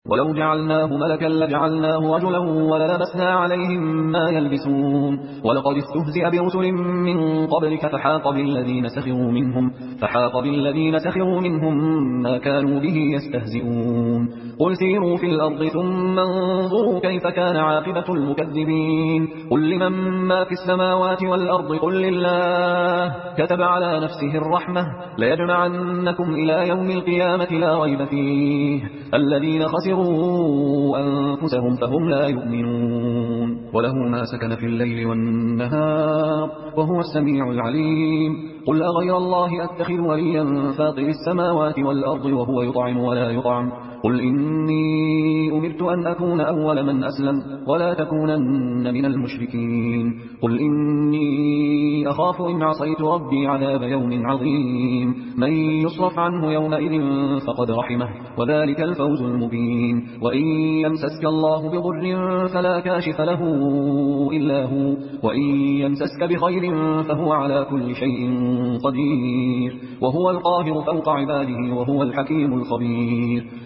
ولو جعلناه ملكا لجعلناه رجلا وللبسنا عليهم ما يلبسون ولقد استهزئ برسل من قبلك فحاق بالذين سخروا منهم ما كانوا به يستهزئون قل سيروا في الأرض ثم انظروا كيف كان عاقبة المكذبين قل لمن ما في السماوات والأرض قل لله كتب على نفسه الرحمة ليجمعنكم إلى يوم القيامة لا ريب فيه الذين خسروا أنفسهم فهم لا يؤمنون وله ما سكن في الليل والنهار وهو السميع العليم قل أغير الله أتخذ وليا فاطر السماوات والأرض وهو يطعم ولا يطعم قل إني أمرت أن أكون أول من أسلم ولا تكونن من المشركين قل إني أخاف إن عصيت ربي عذاب يوم عظيم من يصرف عنه يومئذ فقد رحمه وذلك الفوز المبين وإن يمسسك الله بضر فلا كاشف له إلا هو وإن يمسسك بخير فهو على كل شيء قدير وهو القاهر فوق عباده وهو الحكيم الخبير